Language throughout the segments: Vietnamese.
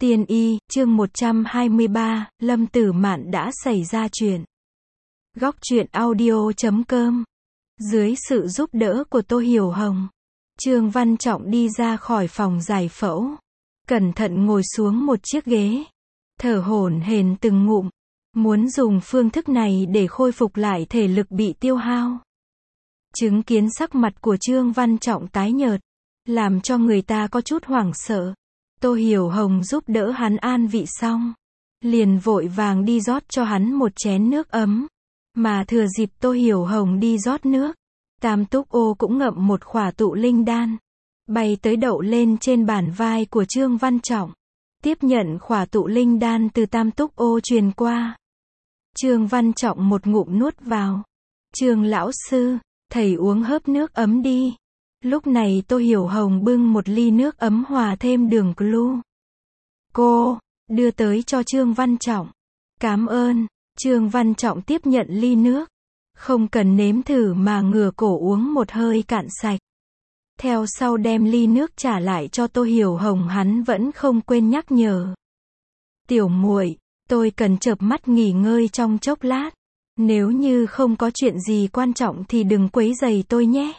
Tiên y, chương 123, Lâm Tử Mạn đã xảy ra chuyện. Góc truyện audio.com. Dưới sự giúp đỡ của Tô Hiểu Hồng, Trương Văn Trọng đi ra khỏi phòng giải phẫu, cẩn thận ngồi xuống một chiếc ghế, thở hổn hển từng ngụm, muốn dùng phương thức này để khôi phục lại thể lực bị tiêu hao. Chứng kiến sắc mặt của Trương Văn Trọng tái nhợt, làm cho người ta có chút hoảng sợ. Tô Hiểu Hồng giúp đỡ hắn an vị xong, liền vội vàng đi rót cho hắn một chén nước ấm. Mà thừa dịp Tô Hiểu Hồng đi rót nước, Tam Túc Ô cũng ngậm một khỏa tụ linh đan, bay tới đậu lên trên bả vai của Trương Văn Trọng, tiếp nhận khỏa tụ linh đan từ Tam Túc Ô truyền qua. Trương Văn Trọng một ngụm nuốt vào. Trương lão sư, thầy uống hớp nước ấm đi. Lúc này Tô Hiểu Hồng bưng một ly nước ấm hòa thêm đường clu. Cô, đưa tới cho Trương Văn Trọng. Cảm ơn. Trương Văn Trọng tiếp nhận ly nước. Không cần nếm thử mà ngửa cổ uống một hơi cạn sạch. Theo sau đem ly nước trả lại cho Tô Hiểu Hồng, hắn vẫn không quên nhắc nhở. Tiểu muội, tôi cần chợp mắt nghỉ ngơi trong chốc lát. Nếu như không có chuyện gì quan trọng thì đừng quấy rầy tôi nhé.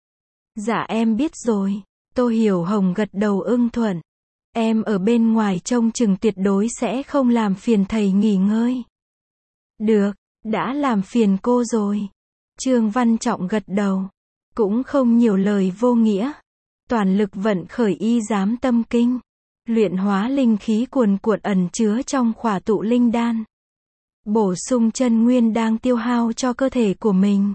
Dạ em biết rồi. Tô Hiểu Hồng gật đầu ưng thuận. Em ở bên ngoài trông chừng, tuyệt đối sẽ không làm phiền thầy nghỉ ngơi. Được, đã làm phiền cô rồi. Trương Văn Trọng gật đầu. Cũng không nhiều lời vô nghĩa. Toàn lực vận khởi y giám tâm kinh. Luyện hóa linh khí cuồn cuộn ẩn chứa trong khỏa tụ linh đan. Bổ sung chân nguyên đang tiêu hao cho cơ thể của mình.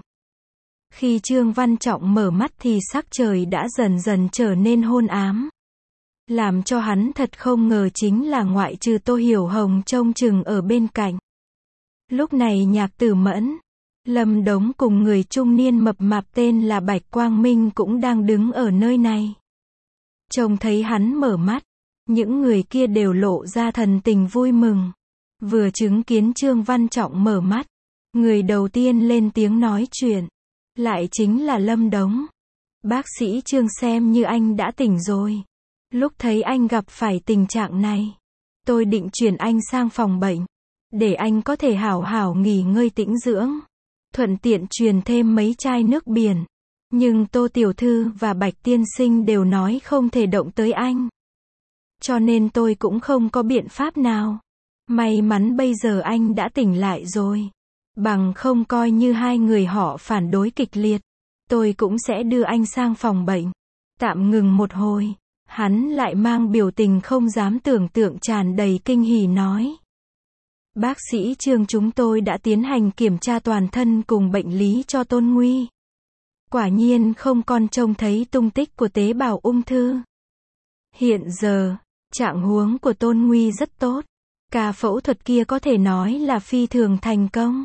Khi Trương Văn Trọng mở mắt thì sắc trời đã dần dần trở nên hôn ám. Làm cho hắn thật không ngờ chính là ngoại trừ Tô Hiểu Hồng trông chừng ở bên cạnh. Lúc này Nhạc Tử Mẫn, Lâm Đống cùng người trung niên mập mạp tên là Bạch Quang Minh cũng đang đứng ở nơi này. Trông thấy hắn mở mắt, những người kia đều lộ ra thần tình vui mừng. Vừa chứng kiến Trương Văn Trọng mở mắt, người đầu tiên lên tiếng nói chuyện lại chính là Lâm Đống. Bác sĩ Trương, xem như anh đã tỉnh rồi. Lúc thấy anh gặp phải tình trạng này, tôi định chuyển anh sang phòng bệnh, để anh có thể hảo hảo nghỉ ngơi tĩnh dưỡng. Thuận tiện truyền thêm mấy chai nước biển. Nhưng Tô tiểu thư và Bạch tiên sinh đều nói không thể động tới anh. Cho nên tôi cũng không có biện pháp nào. May mắn bây giờ anh đã tỉnh lại rồi. Bằng không coi như hai người họ phản đối kịch liệt, tôi cũng sẽ đưa anh sang phòng bệnh. Tạm ngừng một hồi, hắn lại mang biểu tình không dám tưởng tượng tràn đầy kinh hỉ nói. Bác sĩ Trương, chúng tôi đã tiến hành kiểm tra toàn thân cùng bệnh lý cho Tôn Nguy. Quả nhiên không còn trông thấy tung tích của tế bào ung thư. Hiện giờ, trạng huống của Tôn Nguy rất tốt. Ca phẫu thuật kia có thể nói là phi thường thành công.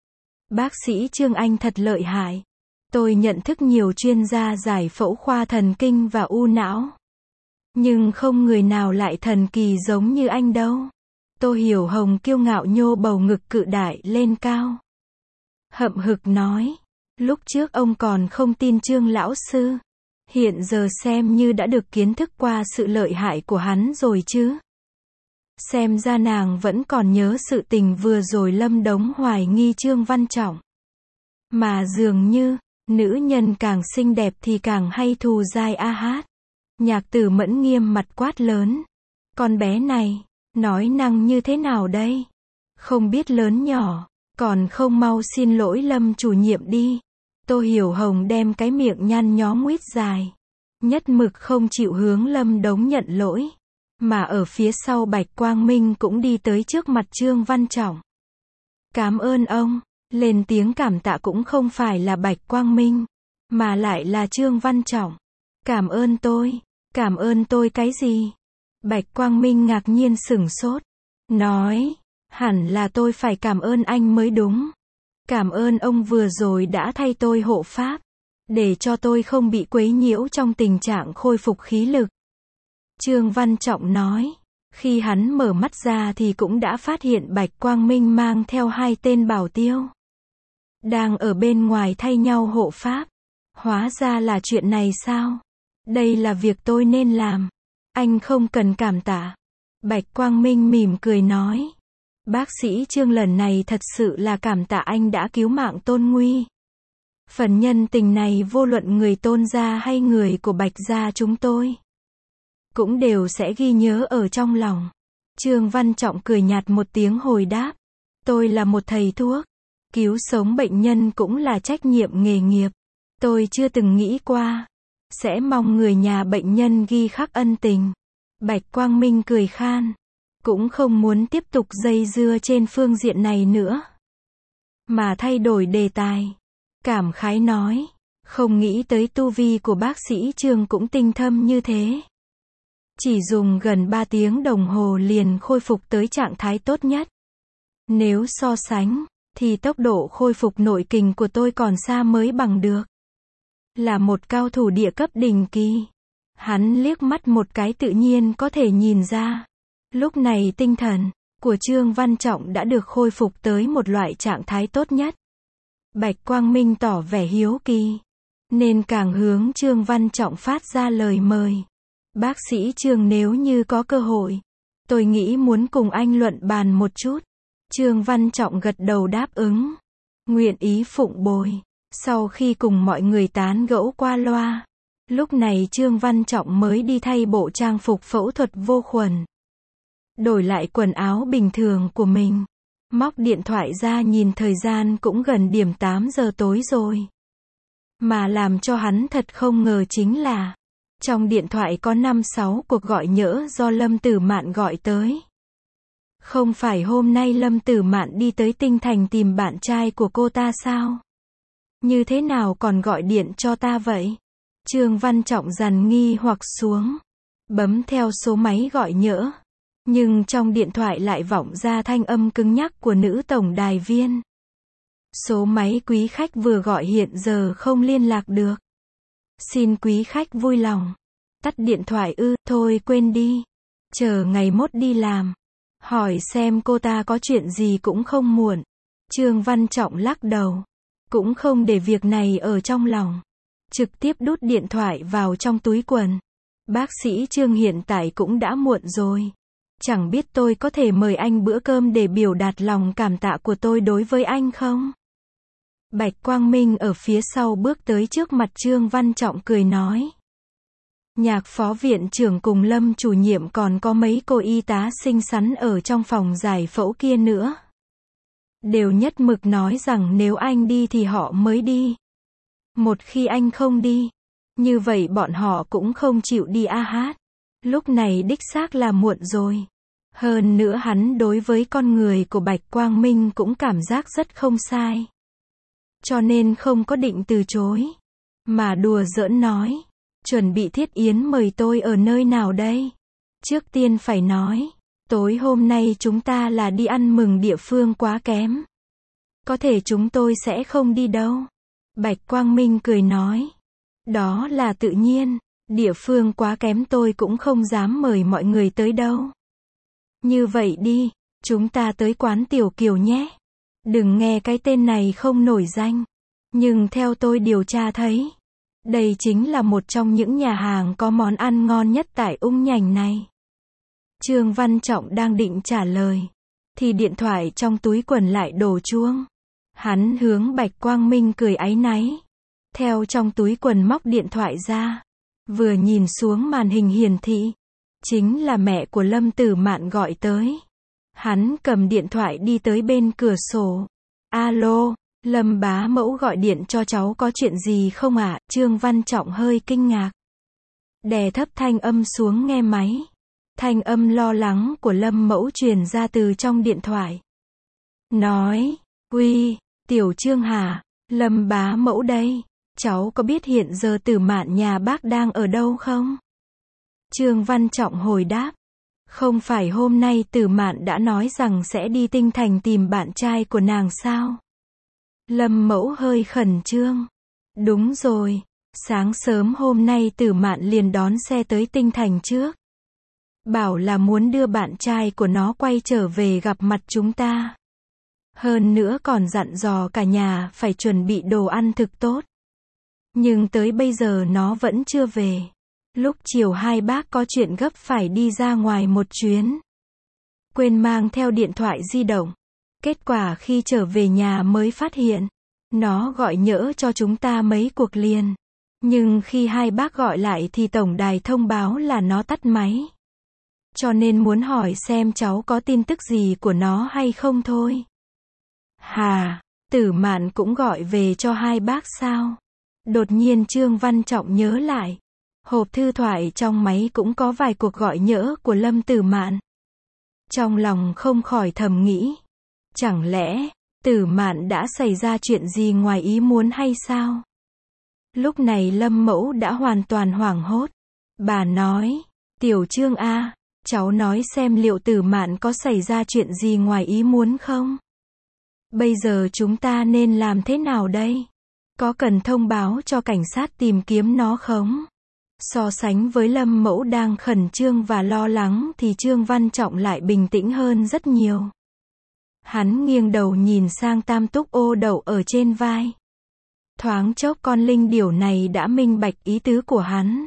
Bác sĩ Trương, anh thật lợi hại. Tôi nhận thức nhiều chuyên gia giải phẫu khoa thần kinh và u não. Nhưng không người nào lại thần kỳ giống như anh đâu. Tô Hiểu Hồng kiêu ngạo nhô bầu ngực cự đại lên cao. Hậm hực nói. Lúc trước ông còn không tin Trương lão sư. Hiện giờ xem như đã được kiến thức qua sự lợi hại của hắn rồi chứ. Xem ra nàng vẫn còn nhớ sự tình vừa rồi Lâm Đống hoài nghi Trương Văn Trọng. Mà dường như, nữ nhân càng xinh đẹp thì càng hay thù dai a hát. Nhạc Tử Mẫn nghiêm mặt quát lớn. Con bé này, nói năng như thế nào đây? Không biết lớn nhỏ, còn không mau xin lỗi Lâm chủ nhiệm đi. Tô Hiểu Hồng đem cái miệng nhăn nhó nguyết dài. Nhất mực không chịu hướng Lâm Đống nhận lỗi. Mà ở phía sau Bạch Quang Minh cũng đi tới trước mặt Trương Văn Trọng. Cảm ơn ông. Lên tiếng cảm tạ cũng không phải là Bạch Quang Minh, mà lại là Trương Văn Trọng. Cảm ơn tôi. Cảm ơn tôi cái gì? Bạch Quang Minh ngạc nhiên sửng sốt. Nói, hẳn là tôi phải cảm ơn anh mới đúng. Cảm ơn ông vừa rồi đã thay tôi hộ pháp, để cho tôi không bị quấy nhiễu trong tình trạng khôi phục khí lực. Trương Văn Trọng nói. Khi hắn mở mắt ra thì cũng đã phát hiện Bạch Quang Minh mang theo hai tên bảo tiêu. Đang ở bên ngoài thay nhau hộ pháp. Hóa ra là chuyện này sao? Đây là việc tôi nên làm. Anh không cần cảm tạ. Bạch Quang Minh mỉm cười nói. Bác sĩ Trương lần này thật sự là cảm tạ anh đã cứu mạng Tôn Nguy. Phần nhân tình này vô luận người Tôn gia hay người của Bạch gia chúng tôi cũng đều sẽ ghi nhớ ở trong lòng. Trương Văn Trọng cười nhạt một tiếng hồi đáp. Tôi là một thầy thuốc. Cứu sống bệnh nhân cũng là trách nhiệm nghề nghiệp. Tôi chưa từng nghĩ qua sẽ mong người nhà bệnh nhân ghi khắc ân tình. Bạch Quang Minh cười khan. Cũng không muốn tiếp tục dây dưa trên phương diện này nữa. Mà thay đổi đề tài. Cảm khái nói. Không nghĩ tới tu vi của bác sĩ Trương cũng tinh thâm như thế. Chỉ dùng gần 3 tiếng đồng hồ liền khôi phục tới trạng thái tốt nhất. Nếu so sánh, thì tốc độ khôi phục nội kình của tôi còn xa mới bằng được. Là một cao thủ địa cấp đỉnh kỳ. Hắn liếc mắt một cái tự nhiên có thể nhìn ra. Lúc này tinh thần của Trương Văn Trọng đã được khôi phục tới một loại trạng thái tốt nhất. Bạch Quang Minh tỏ vẻ hiếu kỳ, nên càng hướng Trương Văn Trọng phát ra lời mời. Bác sĩ Trương, nếu như có cơ hội, tôi nghĩ muốn cùng anh luận bàn một chút. Trương Văn Trọng gật đầu đáp ứng. Nguyện ý phụng bồi. Sau khi cùng mọi người tán gẫu qua loa, lúc này Trương Văn Trọng mới đi thay bộ trang phục phẫu thuật vô khuẩn. Đổi lại quần áo bình thường của mình. Móc điện thoại ra nhìn thời gian cũng gần điểm 8 giờ tối rồi. Mà làm cho hắn thật không ngờ chính là trong điện thoại có 5-6 cuộc gọi nhỡ do Lâm Tử Mạn gọi tới. Không phải hôm nay Lâm Tử Mạn đi tới Tinh Thành tìm bạn trai của cô ta sao? Như thế nào còn gọi điện cho ta vậy? Trương Văn Trọng dằn nghi hoặc xuống. Bấm theo số máy gọi nhỡ. Nhưng trong điện thoại lại vọng ra thanh âm cứng nhắc của nữ tổng đài viên. Số máy quý khách vừa gọi hiện giờ không liên lạc được. Xin quý khách vui lòng tắt điện thoại ư, thôi quên đi. Chờ ngày mốt đi làm. Hỏi xem cô ta có chuyện gì cũng không muộn. Trương Văn Trọng lắc đầu. Cũng không để việc này ở trong lòng. Trực tiếp đút điện thoại vào trong túi quần. Bác sĩ Trương, hiện tại cũng đã muộn rồi. Chẳng biết tôi có thể mời anh bữa cơm để biểu đạt lòng cảm tạ của tôi đối với anh không? Bạch Quang Minh ở phía sau bước tới trước mặt Trương Văn Trọng cười nói. Nhạc phó viện trưởng cùng Lâm chủ nhiệm còn có mấy cô y tá xinh xắn ở trong phòng giải phẫu kia nữa. Đều nhất mực nói rằng nếu anh đi thì họ mới đi. Một khi anh không đi, như vậy bọn họ cũng không chịu đi hát. Lúc này đích xác là muộn rồi. Hơn nữa hắn đối với con người của Bạch Quang Minh cũng cảm giác rất không sai. Cho nên không có định từ chối. Mà đùa giỡn nói. Chuẩn bị thiết yến mời tôi ở nơi nào đây? Trước tiên phải nói. Tối hôm nay chúng ta là đi ăn mừng địa phương quá kém. Có thể chúng tôi sẽ không đi đâu. Bạch Quang Minh cười nói. Đó là tự nhiên. Địa phương quá kém tôi cũng không dám mời mọi người tới đâu. Như vậy đi, chúng ta tới quán Tiểu Kiều nhé. Đừng nghe cái tên này không nổi danh. Nhưng theo tôi điều tra thấy, đây chính là một trong những nhà hàng có món ăn ngon nhất tại Ung Nhành này. Trương Văn Trọng đang định trả lời, thì điện thoại trong túi quần lại đổ chuông. Hắn hướng Bạch Quang Minh cười áy náy. Theo trong túi quần móc điện thoại ra. Vừa nhìn xuống màn hình hiển thị. Chính là mẹ của Lâm Tử Mạn gọi tới. Hắn cầm điện thoại đi tới bên cửa sổ. Alo, Lâm bá mẫu gọi điện cho cháu có chuyện gì không ạ? Trương Văn Trọng hơi kinh ngạc. Đè thấp thanh âm xuống nghe máy. Thanh âm lo lắng của Lâm mẫu truyền ra từ trong điện thoại. Nói, uy, Tiểu Trương hả? Lâm bá mẫu đây. Cháu có biết hiện giờ Tử Mạn nhà bác đang ở đâu không? Trương Văn Trọng hồi đáp. Không phải hôm nay Tử Mạn đã nói rằng sẽ đi Tinh Thành tìm bạn trai của nàng sao? Lâm mẫu hơi khẩn trương. Đúng rồi. Sáng sớm hôm nay Tử Mạn liền đón xe tới Tinh Thành trước. Bảo là muốn đưa bạn trai của nó quay trở về gặp mặt chúng ta. Hơn nữa còn dặn dò cả nhà phải chuẩn bị đồ ăn thực tốt. Nhưng tới bây giờ nó vẫn chưa về. Lúc chiều hai bác có chuyện gấp phải đi ra ngoài một chuyến. quên mang theo điện thoại di động. Kết quả khi trở về nhà mới phát hiện, nó gọi nhỡ cho chúng ta mấy cuộc liền. Nhưng khi hai bác gọi lại thì tổng đài thông báo là nó tắt máy. Cho nên muốn hỏi xem cháu có tin tức gì của nó hay không thôi. Hà, Tử Mạn cũng gọi về cho hai bác sao? Đột nhiên Trương Văn Trọng nhớ lại. Hộp thư thoại trong máy cũng có vài cuộc gọi nhỡ của Lâm Tử Mạn. Trong lòng không khỏi thầm nghĩ. Chẳng lẽ, Tử Mạn đã xảy ra chuyện gì ngoài ý muốn hay sao? Lúc này Lâm Mẫu đã hoàn toàn hoảng hốt. Bà nói, Tiểu Trương a, cháu nói xem liệu Tử Mạn có xảy ra chuyện gì ngoài ý muốn không? Bây giờ chúng ta nên làm thế nào đây? Có cần thông báo cho cảnh sát tìm kiếm nó không? So sánh với Lâm Mẫu đang khẩn trương và lo lắng thì Trương Văn Trọng lại bình tĩnh hơn rất nhiều. Hắn nghiêng đầu nhìn sang Tam Túc ô đậu ở trên vai. Thoáng chốc con linh điểu này đã minh bạch ý tứ của hắn.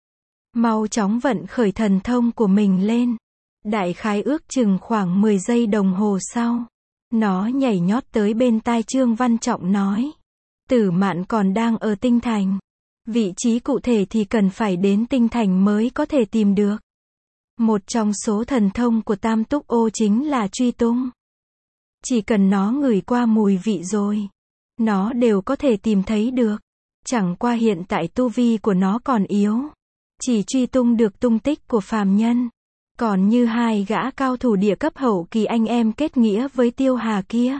Mau chóng vận khởi thần thông của mình lên. Đại khái ước chừng khoảng 10 giây đồng hồ sau. Nó nhảy nhót tới bên tai Trương Văn Trọng nói. Tử Mạn còn đang ở Tinh Thành. Vị trí cụ thể thì cần phải đến Tinh Thành mới có thể tìm được. Một trong số thần thông của Tam Túc ô chính là truy tung. Chỉ cần nó ngửi qua mùi vị rồi, nó đều có thể tìm thấy được. Chẳng qua hiện tại tu vi của nó còn yếu. Chỉ truy tung được tung tích của phàm nhân. Còn như hai gã cao thủ địa cấp hậu kỳ anh em kết nghĩa với Tiêu Hà kia,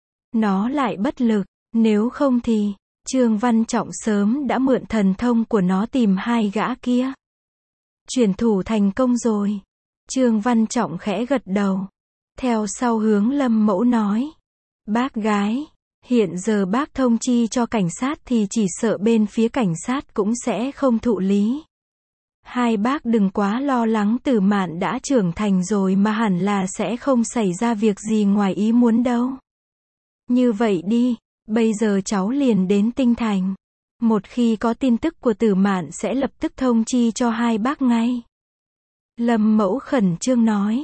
nó lại bất lực. Nếu không thì, Trương Văn Trọng sớm đã mượn thần thông của nó tìm hai gã kia. Chuyển thủ thành công rồi. Trương Văn Trọng khẽ gật đầu. Theo sau hướng Lâm Mẫu nói. Bác gái, hiện giờ bác thông chi cho cảnh sát thì chỉ sợ bên phía cảnh sát cũng sẽ không thụ lý. Hai bác đừng quá lo lắng, Tử Mạn đã trưởng thành rồi mà hẳn là sẽ không xảy ra việc gì ngoài ý muốn đâu. Như vậy đi, bây giờ cháu liền đến Tinh Thành. Một khi có tin tức của Tử Mạn sẽ lập tức thông chi cho hai bác ngay. Lâm Mẫu khẩn trương nói.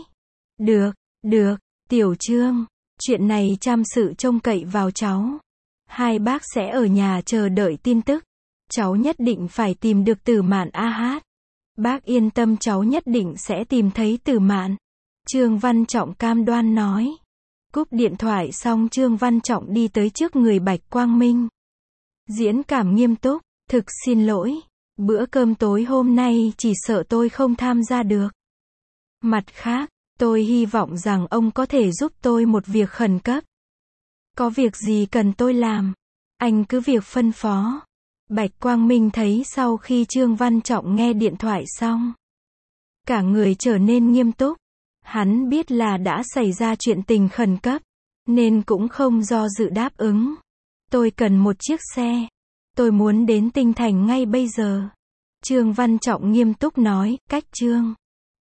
Được, Tiểu Trương. Chuyện này chăm sự trông cậy vào cháu. Hai bác sẽ ở nhà chờ đợi tin tức. Cháu nhất định phải tìm được Tử Mạn a hát. Bác yên tâm, cháu nhất định sẽ tìm thấy Tử Mạn. Trương Văn Trọng cam đoan nói. Cúp điện thoại xong Trương Văn Trọng đi tới trước người Bạch Quang Minh. Diễn cảm nghiêm túc. Thực xin lỗi. Bữa cơm tối hôm nay chỉ sợ tôi không tham gia được. Mặt khác, tôi hy vọng rằng ông có thể giúp tôi một việc khẩn cấp. Có việc gì cần tôi làm? Anh cứ việc phân phó. Bạch Quang Minh thấy sau khi Trương Văn Trọng nghe điện thoại xong, cả người trở nên nghiêm túc. Hắn biết là đã xảy ra chuyện tình khẩn cấp, nên cũng không do dự đáp ứng. Tôi cần một chiếc xe. Tôi muốn đến Tinh Thành ngay bây giờ. Trương Văn Trọng nghiêm túc nói, cách Trương